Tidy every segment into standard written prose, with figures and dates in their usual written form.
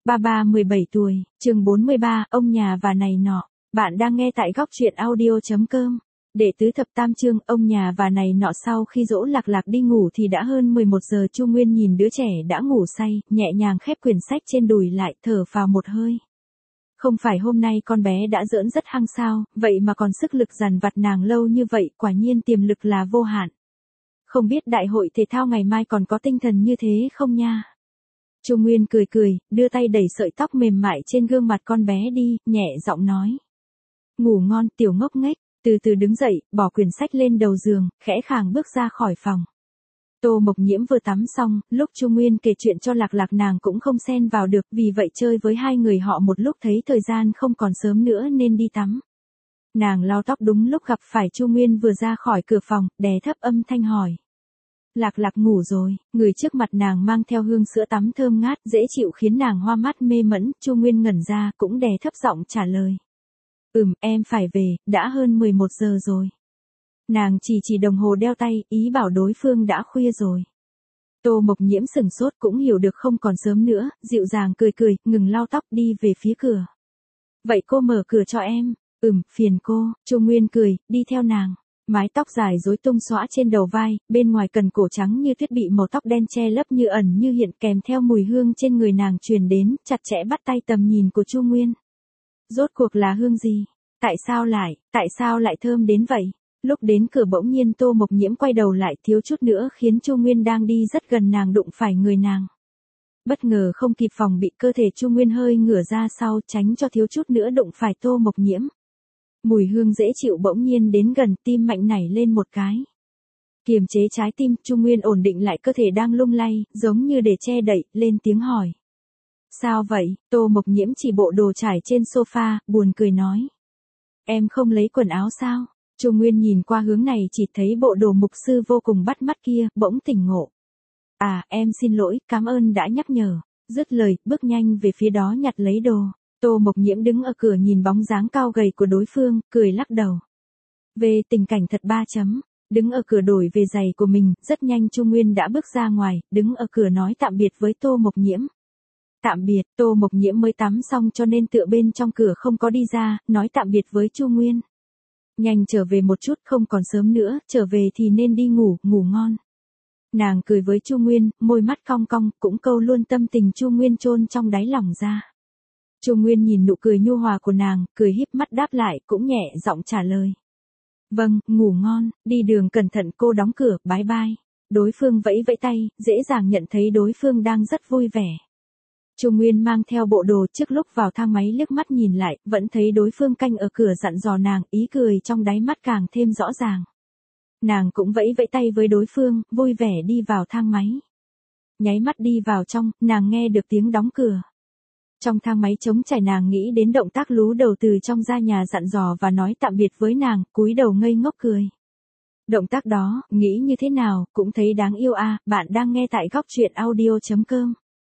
Ba ba 17 tuổi, chương 43, ông nhà và này nọ. Bạn đang nghe tại góc truyện audio.com. Đệ tứ thập tam chương, ông nhà và này nọ. Sau khi dỗ Lạc Lạc đi ngủ thì đã hơn 11 giờ. Chu Nguyên nhìn đứa trẻ đã ngủ say, nhẹ nhàng khép quyển sách trên đùi lại, thở phào một hơi. Không phải hôm nay con bé đã giỡn rất hăng sao, vậy mà còn sức lực dằn vặt nàng lâu như vậy, quả nhiên tiềm lực là vô hạn. Không biết đại hội thể thao ngày mai còn có tinh thần như thế không nha. Chu Nguyên cười cười, đưa tay đẩy sợi tóc mềm mại trên gương mặt con bé đi, nhẹ giọng nói. Ngủ ngon, tiểu ngốc nghếch, từ từ đứng dậy, bỏ quyển sách lên đầu giường, khẽ khàng bước ra khỏi phòng. Tô Mộc Nhiễm vừa tắm xong, lúc Chu Nguyên kể chuyện cho Lạc Lạc nàng cũng không xen vào được, vì vậy chơi với hai người họ một lúc thấy thời gian không còn sớm nữa nên đi tắm. Nàng lau tóc đúng lúc gặp phải Chu Nguyên vừa ra khỏi cửa phòng, đè thấp âm thanh hỏi. Lạc Lạc ngủ rồi, người trước mặt nàng mang theo hương sữa tắm thơm ngát, dễ chịu khiến nàng hoa mắt mê mẫn. Chu Nguyên ngẩn ra cũng đè thấp giọng trả lời. Em phải về, đã hơn 11 giờ rồi. Nàng chỉ đồng hồ đeo tay, ý bảo đối phương đã khuya rồi. Tô Mộc Nhiễm sửng sốt cũng hiểu được không còn sớm nữa, dịu dàng cười cười, ngừng lau tóc đi về phía cửa. Vậy cô mở cửa cho em. Phiền cô. Chu Nguyên cười, đi theo nàng. Mái tóc dài rối tung xõa trên đầu vai, bên ngoài cần cổ trắng như tuyết bị màu tóc đen che lấp như ẩn như hiện, kèm theo mùi hương trên người nàng truyền đến, chặt chẽ bắt tay tầm nhìn của Chu Nguyên. Rốt cuộc là hương gì? Tại sao lại thơm đến vậy? Lúc đến cửa bỗng nhiên Tô Mộc Nhiễm quay đầu lại, thiếu chút nữa khiến Chu Nguyên đang đi rất gần nàng đụng phải người nàng. Bất ngờ không kịp phòng bị, cơ thể Chu Nguyên hơi ngửa ra sau, tránh cho thiếu chút nữa đụng phải Tô Mộc Nhiễm. Mùi hương dễ chịu bỗng nhiên đến gần, tim mạnh nảy lên một cái. Kiềm chế trái tim, Chu Nguyên ổn định lại cơ thể đang lung lay, giống như để che đậy, lên tiếng hỏi. Sao vậy? Tô Mộc Nhiễm chỉ bộ đồ trải trên sofa, buồn cười nói. Em không lấy quần áo sao? Chu Nguyên nhìn qua hướng này chỉ thấy bộ đồ mục sư vô cùng bắt mắt kia, bỗng tỉnh ngộ. Em xin lỗi, cảm ơn đã nhắc nhở. Dứt lời, bước nhanh về phía đó nhặt lấy đồ. Tô Mộc Nhiễm đứng ở cửa nhìn bóng dáng cao gầy của đối phương, cười lắc đầu. Về tình cảnh thật 3 chấm. Đứng ở cửa đổi về giày của mình, rất nhanh Chu Nguyên đã bước ra ngoài, đứng ở cửa nói tạm biệt với Tô Mộc Nhiễm. Tạm biệt, Tô Mộc Nhiễm mới tắm xong cho nên tựa bên trong cửa không có đi ra, nói tạm biệt với Chu Nguyên. Nhanh trở về một chút, không còn sớm nữa, trở về thì nên đi ngủ, ngủ ngon. Nàng cười với Chu Nguyên, môi mắt cong cong, cũng câu luôn tâm tình Chu Nguyên chôn trong đáy lòng ra. Chu Nguyên nhìn nụ cười nhu hòa của nàng, cười híp mắt đáp lại, cũng nhẹ giọng trả lời. Vâng, ngủ ngon, đi đường cẩn thận, cô đóng cửa, bye bye. Đối phương vẫy vẫy tay, dễ dàng nhận thấy đối phương đang rất vui vẻ. Chu Nguyên mang theo bộ đồ, trước lúc vào thang máy liếc mắt nhìn lại, vẫn thấy đối phương canh ở cửa dặn dò nàng, ý cười trong đáy mắt càng thêm rõ ràng. Nàng cũng vẫy vẫy tay với đối phương, vui vẻ đi vào thang máy. Nháy mắt đi vào trong, nàng nghe được tiếng đóng cửa. Trong thang máy trống trải, nàng nghĩ đến động tác lú đầu từ trong ra nhà dặn dò và nói tạm biệt với nàng, cúi đầu ngây ngốc cười. Động tác đó, nghĩ như thế nào, cũng thấy đáng yêu à. Bạn đang nghe tại góc truyện audio.com.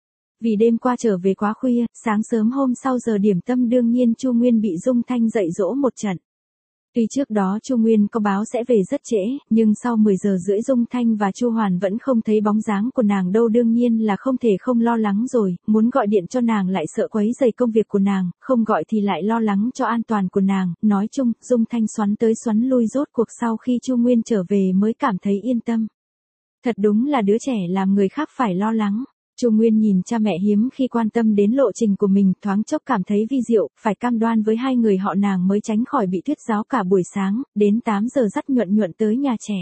Vì đêm qua trở về quá khuya, sáng sớm hôm sau giờ điểm tâm đương nhiên Chu Nguyên bị Dung Thanh dạy dỗ một trận. Tuy trước đó Chu Nguyên có báo sẽ về rất trễ, nhưng sau 10 giờ rưỡi Dung Thanh và Chu Hoàn vẫn không thấy bóng dáng của nàng đâu, đương nhiên là không thể không lo lắng rồi, muốn gọi điện cho nàng lại sợ quấy rầy công việc của nàng, không gọi thì lại lo lắng cho an toàn của nàng, nói chung, Dung Thanh xoắn tới xoắn lui, rốt cuộc sau khi Chu Nguyên trở về mới cảm thấy yên tâm. Thật đúng là đứa trẻ làm người khác phải lo lắng. Chu Nguyên nhìn cha mẹ hiếm khi quan tâm đến lộ trình của mình, thoáng chốc cảm thấy vi diệu, phải cam đoan với hai người họ nàng mới tránh khỏi bị thuyết giáo cả buổi sáng, đến 8 giờ dắt Nhuận tới nhà trẻ.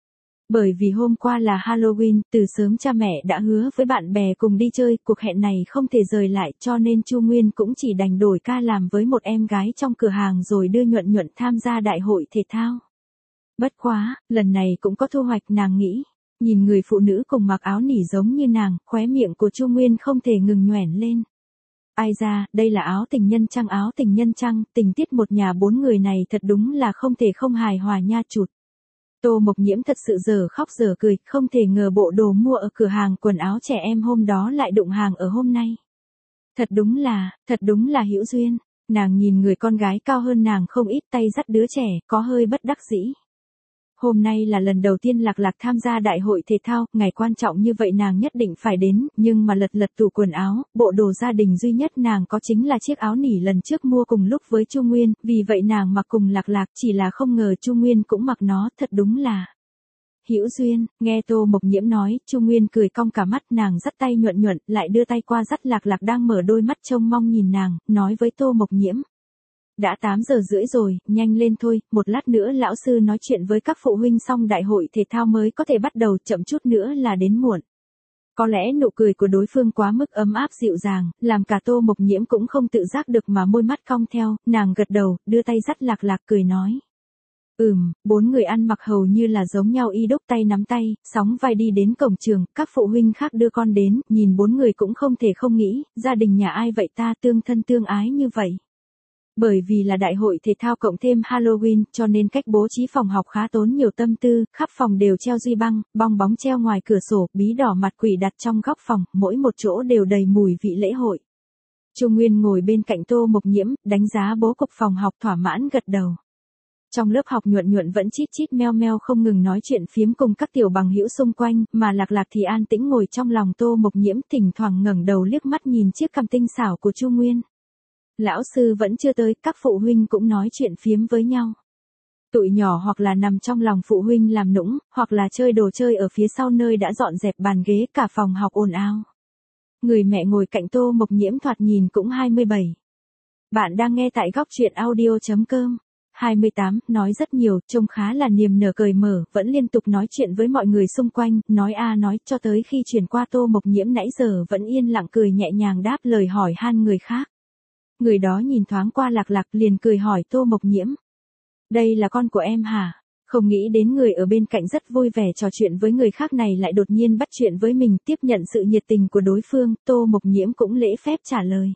Bởi vì hôm qua là Halloween, từ sớm cha mẹ đã hứa với bạn bè cùng đi chơi, cuộc hẹn này không thể rời lại, cho nên Chu Nguyên cũng chỉ đành đổi ca làm với một em gái trong cửa hàng rồi đưa Nhuận tham gia đại hội thể thao. Bất quá, lần này cũng có thu hoạch, nàng nghĩ. Nhìn người phụ nữ cùng mặc áo nỉ giống như nàng, khóe miệng của Chu Nguyên không thể ngừng nhoẻn lên. Ai ra, đây là áo tình nhân trăng, tình tiết một nhà 4 người này thật đúng là không thể không hài hòa nha chụt. Tô Mộc Nhiễm thật sự giờ khóc giờ cười, không thể ngờ bộ đồ mua ở cửa hàng quần áo trẻ em hôm đó lại đụng hàng ở hôm nay. Thật đúng là hữu duyên. Nàng nhìn người con gái cao hơn nàng không ít, tay dắt đứa trẻ, có hơi bất đắc dĩ. Hôm nay là lần đầu tiên Lạc Lạc tham gia đại hội thể thao, ngày quan trọng như vậy nàng nhất định phải đến, nhưng mà lật lật tủ quần áo, bộ đồ gia đình duy nhất nàng có chính là chiếc áo nỉ lần trước mua cùng lúc với Chu Nguyên, vì vậy nàng mặc cùng Lạc Lạc, chỉ là không ngờ Chu Nguyên cũng mặc nó, thật đúng là hữu duyên. Nghe Tô Mộc Nhiễm nói, Chu Nguyên cười cong cả mắt, nàng dắt tay nhuận nhuận, lại đưa tay qua dắt Lạc Lạc đang mở đôi mắt trông mong nhìn nàng, nói với Tô Mộc Nhiễm. Đã 8 giờ rưỡi rồi, nhanh lên thôi, một lát nữa lão sư nói chuyện với các phụ huynh xong đại hội thể thao mới có thể bắt đầu, chậm chút nữa là đến muộn. Có lẽ nụ cười của đối phương quá mức ấm áp dịu dàng, làm cả Tô Mộc Nhiễm cũng không tự giác được mà môi mắt cong theo, nàng gật đầu, đưa tay dắt Lạc Lạc cười nói. Bốn người ăn mặc hầu như là giống nhau y đúc tay nắm tay, sóng vai đi đến cổng trường, các phụ huynh khác đưa con đến, nhìn bốn người cũng không thể không nghĩ, gia đình nhà ai vậy ta tương thân tương ái như vậy. Bởi vì là đại hội thể thao cộng thêm Halloween, cho nên cách bố trí phòng học khá tốn nhiều tâm tư, khắp phòng đều treo duy băng, bong bóng treo ngoài cửa sổ, bí đỏ mặt quỷ đặt trong góc phòng, mỗi một chỗ đều đầy mùi vị lễ hội. Chu Nguyên ngồi bên cạnh Tô Mộc Nhiễm, đánh giá bố cục phòng học thỏa mãn gật đầu. Trong lớp học Nhuận Nhuận vẫn chít chít meo meo không ngừng nói chuyện phiếm cùng các tiểu bằng hữu xung quanh, mà Lạc Lạc thì an tĩnh ngồi trong lòng Tô Mộc Nhiễm, thỉnh thoảng ngẩng đầu liếc mắt nhìn chiếc cằm tinh xảo của Chu Nguyên. Lão sư vẫn chưa tới, các phụ huynh cũng nói chuyện phiếm với nhau. Tụi nhỏ hoặc là nằm trong lòng phụ huynh làm nũng, hoặc là chơi đồ chơi ở phía sau nơi đã dọn dẹp bàn ghế, cả phòng học ồn ào. Người mẹ ngồi cạnh Tô Mộc Nhiễm thoạt nhìn cũng 27. Bạn đang nghe tại góc truyện audio.com. 28, nói rất nhiều, trông khá là niềm nở cởi mở, vẫn liên tục nói chuyện với mọi người xung quanh, nói nói, cho tới khi chuyển qua Tô Mộc Nhiễm nãy giờ vẫn yên lặng cười nhẹ nhàng đáp lời hỏi han người khác. Người đó nhìn thoáng qua Lạc Lạc liền cười hỏi Tô Mộc Nhiễm. Đây là con của em hả? Không nghĩ đến người ở bên cạnh rất vui vẻ trò chuyện với người khác này lại đột nhiên bắt chuyện với mình, tiếp nhận sự nhiệt tình của đối phương, Tô Mộc Nhiễm cũng lễ phép trả lời.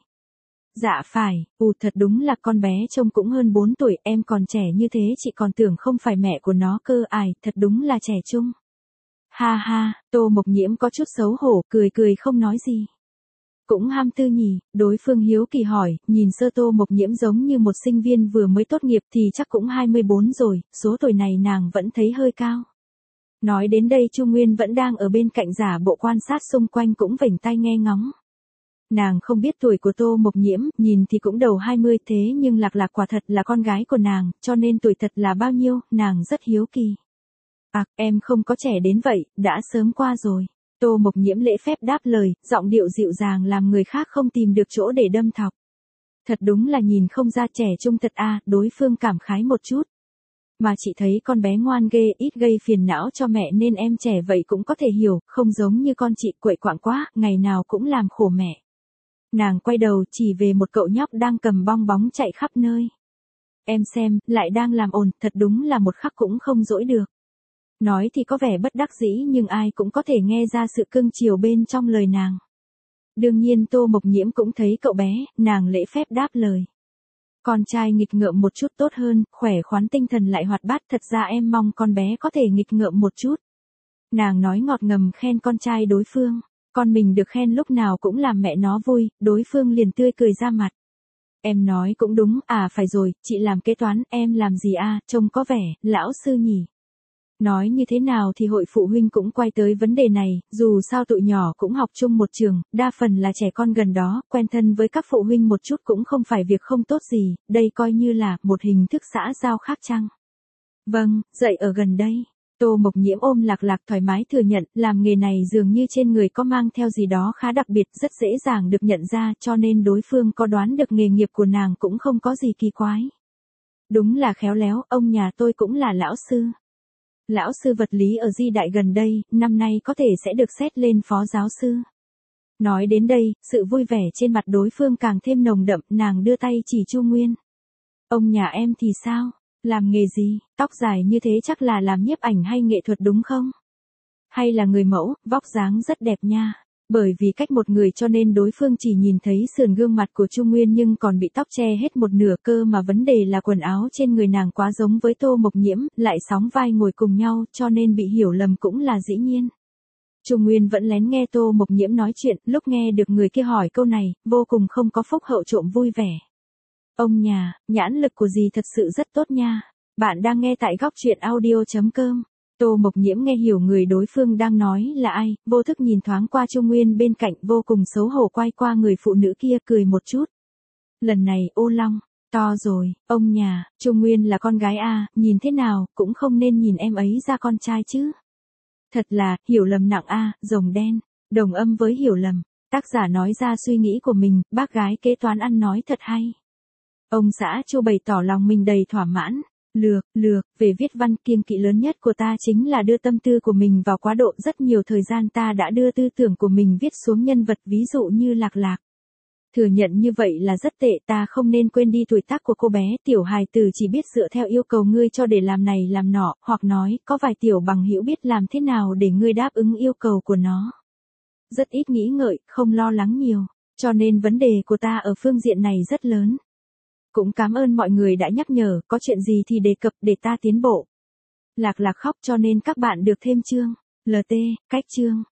Dạ phải, thật đúng là con bé trông cũng hơn 4 tuổi, em còn trẻ như thế chị còn tưởng không phải mẹ của nó cơ, thật đúng là trẻ trung. Ha ha, Tô Mộc Nhiễm có chút xấu hổ, cười cười không nói gì. Cũng ham tư nhỉ, đối phương hiếu kỳ hỏi, nhìn sơ Tô Mộc Nhiễm giống như một sinh viên vừa mới tốt nghiệp thì chắc cũng 24 rồi, số tuổi này nàng vẫn thấy hơi cao. Nói đến đây Chu Nguyên vẫn đang ở bên cạnh giả bộ quan sát xung quanh cũng vểnh tai nghe ngóng. Nàng không biết tuổi của Tô Mộc Nhiễm, nhìn thì cũng đầu 20 thế nhưng Lạc Lạc quả thật là con gái của nàng, cho nên tuổi thật là bao nhiêu, nàng rất hiếu kỳ. Em không có trẻ đến vậy, đã sớm qua rồi. Tô Mộc Nhiễm lễ phép đáp lời, giọng điệu dịu dàng làm người khác không tìm được chỗ để đâm thọc. Thật đúng là nhìn không ra trẻ trung thật đối phương cảm khái một chút. Mà chị thấy con bé ngoan ghê, ít gây phiền não cho mẹ nên em trẻ vậy cũng có thể hiểu, không giống như con chị quậy quạng quá, ngày nào cũng làm khổ mẹ. Nàng quay đầu chỉ về một cậu nhóc đang cầm bong bóng chạy khắp nơi. Em xem, lại đang làm ồn, thật đúng là một khắc cũng không dỗi được. Nói thì có vẻ bất đắc dĩ nhưng ai cũng có thể nghe ra sự cưng chiều bên trong lời nàng. Đương nhiên Tô Mộc Nhiễm cũng thấy cậu bé, nàng lễ phép đáp lời. Con trai nghịch ngợm một chút tốt hơn, khỏe khoắn tinh thần lại hoạt bát, thật ra em mong con bé có thể nghịch ngợm một chút. Nàng nói ngọt ngầm khen con trai đối phương, con mình được khen lúc nào cũng làm mẹ nó vui, đối phương liền tươi cười ra mặt. Em nói cũng đúng, phải rồi, chị làm kế toán, em làm gì trông có vẻ, lão sư nhỉ. Nói như thế nào thì hội phụ huynh cũng quay tới vấn đề này, dù sao tụi nhỏ cũng học chung một trường, đa phần là trẻ con gần đó, quen thân với các phụ huynh một chút cũng không phải việc không tốt gì, đây coi như là một hình thức xã giao khác chăng. Vâng, dạy ở gần đây. Tô Mộc Nhiễm ôm Lạc Lạc thoải mái thừa nhận, làm nghề này dường như trên người có mang theo gì đó khá đặc biệt, rất dễ dàng được nhận ra, cho nên đối phương có đoán được nghề nghiệp của nàng cũng không có gì kỳ quái. Đúng là khéo léo, ông nhà tôi cũng là lão sư. Lão sư vật lý ở Di Đại gần đây, năm nay có thể sẽ được xét lên phó giáo sư. Nói đến đây, sự vui vẻ trên mặt đối phương càng thêm nồng đậm, nàng đưa tay chỉ Chu Nguyên. Ông nhà em thì sao? Làm nghề gì? Tóc dài như thế chắc là làm nhiếp ảnh hay nghệ thuật đúng không? Hay là người mẫu, vóc dáng rất đẹp nha. Bởi vì cách một người cho nên đối phương chỉ nhìn thấy sườn gương mặt của Chu Nguyên nhưng còn bị tóc che hết một nửa cơ mà vấn đề là quần áo trên người nàng quá giống với Tô Mộc Nhiễm, lại sóng vai ngồi cùng nhau cho nên bị hiểu lầm cũng là dĩ nhiên. Chu Nguyên vẫn lén nghe Tô Mộc Nhiễm nói chuyện, lúc nghe được người kia hỏi câu này, vô cùng không có phúc hậu trộm vui vẻ. Ông nhà, nhãn lực của dì thật sự rất tốt nha. Bạn đang nghe tại góc truyện audio.com. Tô Mộc Nhiễm nghe hiểu người đối phương đang nói là ai, vô thức nhìn thoáng qua Trung Nguyên bên cạnh, vô cùng xấu hổ quay qua người phụ nữ kia cười một chút. Lần này ô long, to rồi, ông nhà, Trung Nguyên là con gái a, nhìn thế nào, cũng không nên nhìn em ấy ra con trai chứ. Thật là, hiểu lầm nặng a, rồng đen, đồng âm với hiểu lầm. Tác giả nói ra suy nghĩ của mình, bác gái kế toán ăn nói thật hay. Ông xã Chu bày tỏ lòng mình đầy thỏa mãn. Lược, về viết văn kiêng kỵ lớn nhất của ta chính là đưa tâm tư của mình vào quá độ, rất nhiều thời gian ta đã đưa tư tưởng của mình viết xuống nhân vật ví dụ như Lạc Lạc. Thừa nhận như vậy là rất tệ, ta không nên quên đi tuổi tác của cô bé, tiểu hài tử chỉ biết dựa theo yêu cầu ngươi cho để làm này làm nọ, hoặc nói, có vài tiểu bằng hữu biết làm thế nào để ngươi đáp ứng yêu cầu của nó. Rất ít nghĩ ngợi, không lo lắng nhiều, cho nên vấn đề của ta ở phương diện này rất lớn. Cũng cảm ơn mọi người đã nhắc nhở, có chuyện gì thì đề cập để ta tiến bộ. Lạc Lạc khóc cho nên các bạn được thêm chương. LT, cách chương.